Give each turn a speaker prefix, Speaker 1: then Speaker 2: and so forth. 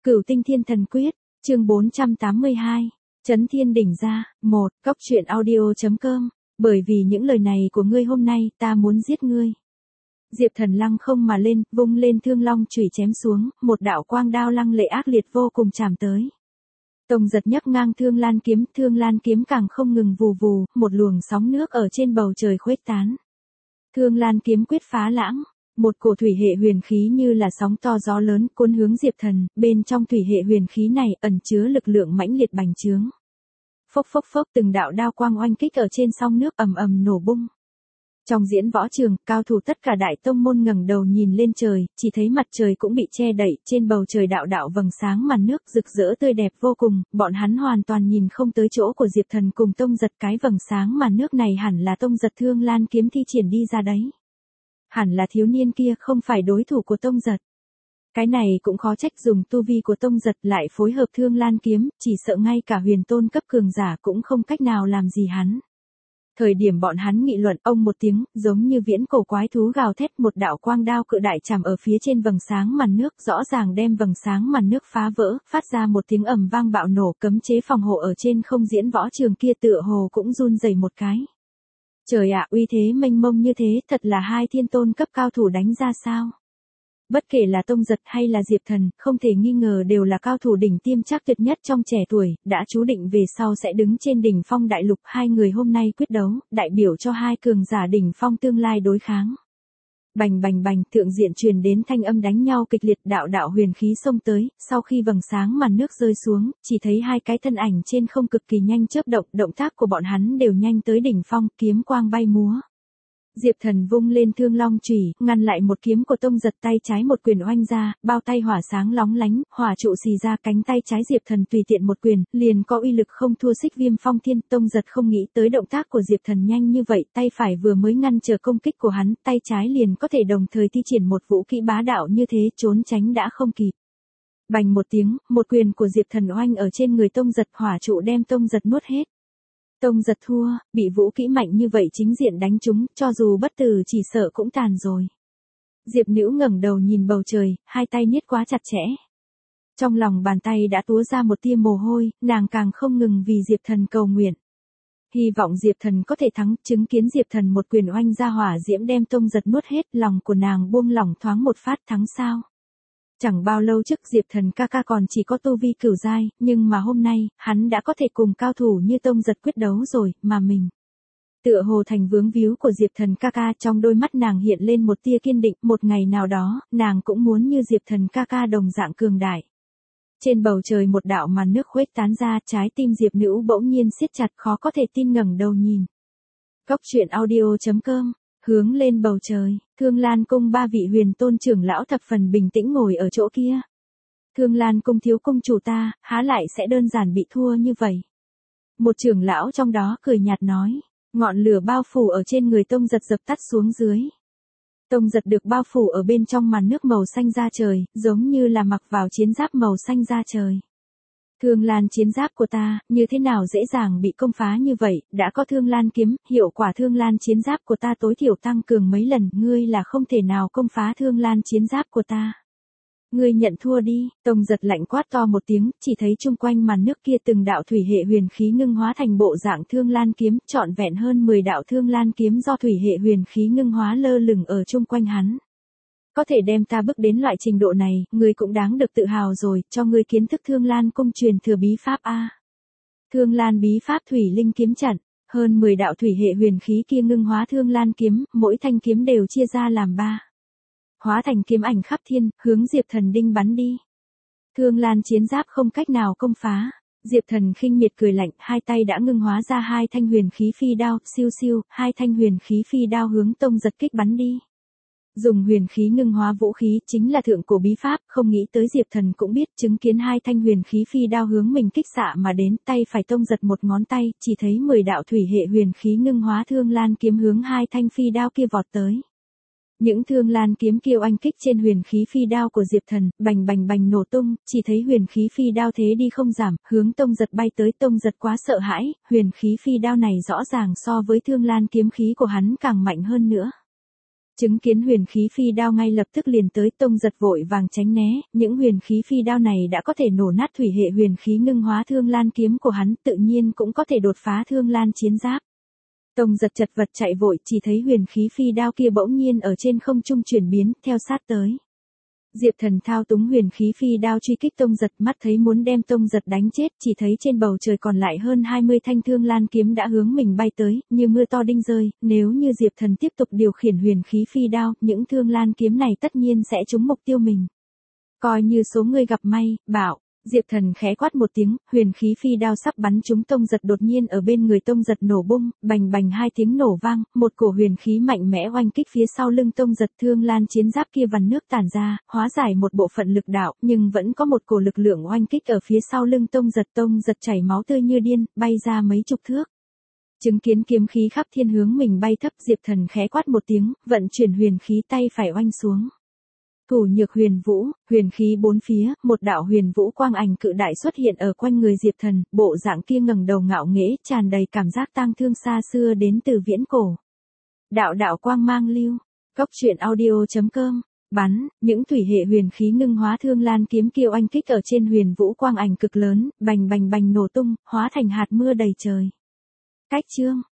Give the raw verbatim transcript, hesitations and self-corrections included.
Speaker 1: Cửu Tinh Thiên Thần Quyết, chương bốn trăm tám mươi hai, Chấn Thiên Đỉnh Ra, một, Cóc truyện audio chấm com, bởi vì những lời này của ngươi hôm nay ta muốn giết ngươi. Diệp Thần lăng không mà lên, vung lên thương long chùy chém xuống, một đạo quang đao lăng lệ ác liệt vô cùng chạm tới. Tông Giật nhấc ngang thương lan kiếm, thương lan kiếm càng không ngừng vù vù, một luồng sóng nước ở trên bầu trời khuếch tán. Thương lan kiếm quyết phá lãng, một cổ thủy hệ huyền khí như là sóng to gió lớn cuốn hướng Diệp Thần, bên trong thủy hệ huyền khí này ẩn chứa lực lượng mãnh liệt bành trướng. Phốc phốc phốc, từng đạo đao quang oanh kích ở trên sóng nước ầm ầm nổ bung. Trong diễn võ trường, cao thủ tất cả đại tông môn ngẩng đầu nhìn lên trời, chỉ thấy mặt trời cũng bị che đậy, trên bầu trời đạo đạo vầng sáng màn nước rực rỡ tươi đẹp vô cùng, bọn hắn hoàn toàn nhìn không tới chỗ của Diệp Thần cùng Tông Giật, cái vầng sáng màn nước này hẳn là Tông Giật thương lan kiếm thi triển đi ra đấy. Hẳn là thiếu niên kia không phải đối thủ của Tông Giật. Cái này cũng khó trách, dùng tu vi của Tông Giật lại phối hợp thương lan kiếm, chỉ sợ ngay cả huyền tôn cấp cường giả cũng không cách nào làm gì hắn. Thời điểm bọn hắn nghị luận, ông một tiếng, giống như viễn cổ quái thú gào thét, một đạo quang đao cự đại chạm ở phía trên vầng sáng màn nước, rõ ràng đem vầng sáng màn nước phá vỡ, phát ra một tiếng ầm vang bạo nổ, cấm chế phòng hộ ở trên không diễn võ trường kia tựa hồ cũng run rẩy một cái. Trời ạ, uy thế mênh mông như thế, thật là hai thiên tôn cấp cao thủ đánh ra sao? Bất kể là Tông Giật hay là Diệp Thần, không thể nghi ngờ đều là cao thủ đỉnh tiêm chắc tuyệt nhất trong trẻ tuổi, đã chú định về sau sẽ đứng trên đỉnh phong đại lục. Hai người hôm nay quyết đấu, đại biểu cho hai cường giả đỉnh phong tương lai đối kháng. Bành bành bành, thượng diện truyền đến thanh âm đánh nhau kịch liệt, đạo đạo huyền khí xông tới, sau khi vầng sáng màn nước rơi xuống, chỉ thấy hai cái thân ảnh trên không cực kỳ nhanh chớp động, động tác của bọn hắn đều nhanh tới đỉnh phong, kiếm quang bay múa. Diệp Thần vung lên thương long chùy, ngăn lại một kiếm của Tông Giật, tay trái một quyền oanh ra, bao tay hỏa sáng lóng lánh, hỏa trụ xì ra, cánh tay trái Diệp Thần tùy tiện một quyền, liền có uy lực không thua Xích Viêm Phong Thiên. Tông Giật không nghĩ tới động tác của Diệp Thần nhanh như vậy, tay phải vừa mới ngăn trở công kích của hắn, tay trái liền có thể đồng thời thi triển một vũ kỹ bá đạo như thế, trốn tránh đã không kịp. Bành một tiếng, một quyền của Diệp Thần oanh ở trên người Tông Giật, hỏa trụ đem Tông Giật nuốt hết. Tông Giật thua, bị vũ kỹ mạnh như vậy chính diện đánh trúng, cho dù bất tử chỉ sợ cũng tàn rồi. Diệp Nữu ngẩng đầu nhìn bầu trời, hai tay niết quá chặt chẽ. Trong lòng bàn tay đã túa ra một tia mồ hôi, nàng càng không ngừng vì Diệp Thần cầu nguyện. Hy vọng Diệp Thần có thể thắng, chứng kiến Diệp Thần một quyền oanh ra hỏa diễm đem Tông Giật nuốt hết, lòng của nàng buông lỏng thoáng một phát, thắng sao. Chẳng bao lâu trước Diệp Thần ca ca còn chỉ có tu vi cửu giai, nhưng mà hôm nay, hắn đã có thể cùng cao thủ như Tông Giật quyết đấu rồi, mà mình. Tựa hồ thành vướng víu của Diệp Thần ca ca, trong đôi mắt nàng hiện lên một tia kiên định, một ngày nào đó, nàng cũng muốn như Diệp Thần ca ca đồng dạng cường đại. Trên bầu trời một đạo màn nước khuếch tán ra, trái tim Diệp Nữu bỗng nhiên siết chặt, khó có thể tin ngẩng đầu nhìn. Cóc truyện audio chấm com. Hướng lên bầu trời, Thương Lan Cung ba vị huyền tôn trưởng lão thập phần bình tĩnh ngồi ở chỗ kia. Thương Lan Cung thiếu cung chủ ta, há lại sẽ đơn giản bị thua như vậy. Một trưởng lão trong đó cười nhạt nói, ngọn lửa bao phủ ở trên người Tông Giật dập tắt xuống dưới. Tông Giật được bao phủ ở bên trong màn nước màu xanh da trời, giống như là mặc vào chiến giáp màu xanh da trời. Thương Lan chiến giáp của ta, như thế nào dễ dàng bị công phá như vậy, đã có Thương Lan kiếm, hiệu quả Thương Lan chiến giáp của ta tối thiểu tăng cường mấy lần, ngươi là không thể nào công phá Thương Lan chiến giáp của ta. Ngươi nhận thua đi, Tông Giật lạnh quát to một tiếng, chỉ thấy chung quanh màn nước kia từng đạo thủy hệ huyền khí ngưng hóa thành bộ dạng Thương Lan kiếm, trọn vẹn hơn mười đạo Thương Lan kiếm do thủy hệ huyền khí ngưng hóa lơ lửng ở chung quanh hắn. Có thể đem ta bước đến loại trình độ này, ngươi cũng đáng được tự hào rồi, cho ngươi kiến thức Thương Lan Cung truyền thừa bí pháp a. Thương Lan bí pháp thủy linh kiếm trận, hơn mười đạo thủy hệ huyền khí kia ngưng hóa Thương Lan kiếm, mỗi thanh kiếm đều chia ra làm ba. Hóa thành kiếm ảnh khắp thiên, hướng Diệp Thần đinh bắn đi. Thương Lan chiến giáp không cách nào công phá. Diệp Thần khinh miệt cười lạnh, hai tay đã ngưng hóa ra hai thanh huyền khí phi đao, siêu siêu, hai thanh huyền khí phi đao hướng Tông Giật kích bắn đi. Dùng huyền khí ngưng hóa vũ khí chính là thượng cổ bí pháp, không nghĩ tới Diệp Thần cũng biết, chứng kiến hai thanh huyền khí phi đao hướng mình kích xạ mà đến, tay phải Tông Giật một ngón tay, chỉ thấy mười đạo thủy hệ huyền khí ngưng hóa Thương Lan kiếm hướng hai thanh phi đao kia vọt tới. Những Thương Lan kiếm kia oanh kích trên huyền khí phi đao của Diệp Thần, bành bành bành nổ tung, chỉ thấy huyền khí phi đao thế đi không giảm, hướng Tông Giật bay tới. Tông Giật quá sợ hãi, huyền khí phi đao này rõ ràng so với Thương Lan kiếm khí của hắn càng mạnh hơn nữa. Chứng kiến huyền khí phi đao ngay lập tức liền tới, Tông Giật vội vàng tránh né, những huyền khí phi đao này đã có thể nổ nát thủy hệ huyền khí ngưng hóa thương lan kiếm của hắn, tự nhiên cũng có thể đột phá thương lan chiến giáp. Tông Giật chật vật chạy vội, chỉ thấy huyền khí phi đao kia bỗng nhiên ở trên không trung chuyển biến, theo sát tới. Diệp Thần thao túng huyền khí phi đao truy kích Tông Giật, mắt thấy muốn đem Tông Giật đánh chết, chỉ thấy trên bầu trời còn lại hơn hai mươi thanh thương lan kiếm đã hướng mình bay tới, như mưa to đinh rơi, nếu như Diệp Thần tiếp tục điều khiển huyền khí phi đao, những thương lan kiếm này tất nhiên sẽ trúng mục tiêu mình. Coi như số người gặp may, bảo. Diệp Thần khẽ quát một tiếng, huyền khí phi đao sắp bắn trúng Tông Giật, đột nhiên ở bên người Tông Giật nổ bung, bành bành hai tiếng nổ vang, một cổ huyền khí mạnh mẽ oanh kích phía sau lưng Tông Giật, thương lan chiến giáp kia vằn nước tản ra, hóa giải một bộ phận lực đạo, nhưng vẫn có một cổ lực lượng oanh kích ở phía sau lưng Tông Giật, Tông Giật chảy máu tươi như điên, bay ra mấy chục thước. Chứng kiến kiếm khí khắp thiên hướng mình bay thấp, Diệp Thần khẽ quát một tiếng, vận chuyển huyền khí tay phải oanh xuống. Thủ nhược huyền vũ, huyền khí bốn phía, một đạo huyền vũ quang ảnh cự đại xuất hiện ở quanh người Diệp Thần, bộ dạng kia ngẩng đầu ngạo nghễ, tràn đầy cảm giác tang thương xa xưa đến từ viễn cổ. Đạo đạo quang mang lưu, cốc truyện audio chấm com, bắn, những thủy hệ huyền khí ngưng hóa thương lan kiếm kia oanh kích ở trên huyền vũ quang ảnh cực lớn, bành bành bành nổ tung, hóa thành hạt mưa đầy trời. Cách chương